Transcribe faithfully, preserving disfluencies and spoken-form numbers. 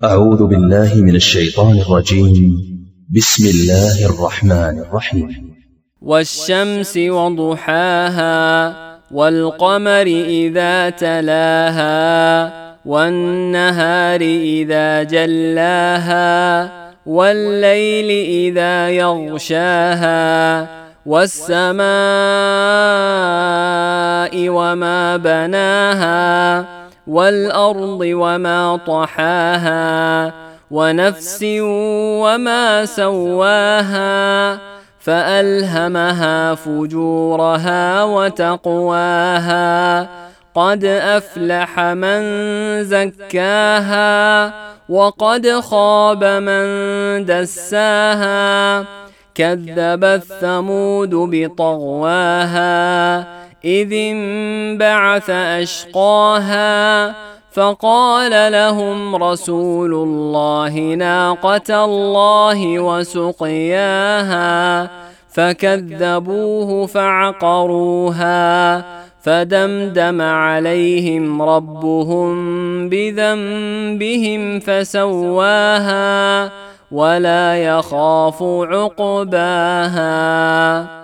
أعوذ بالله من الشيطان الرجيم. بسم الله الرحمن الرحيم. والشمس وضحاها والقمر إذا تلاها والنهار إذا جلاها والليل إذا يغشاها والسماء وما بناها والأرض وما طحاها ونفس وما سواها فألهمها فجورها وتقواها قد أفلح من زكاها وقد خاب من دساها كذبت ثمود بطغواها إذ انبعث أشقاها فقال لهم رسول الله ناقة الله وسقياها فكذبوه فعقروها فدمدم عليهم ربهم بذنبهم فسواها ولا يخاف عقباها.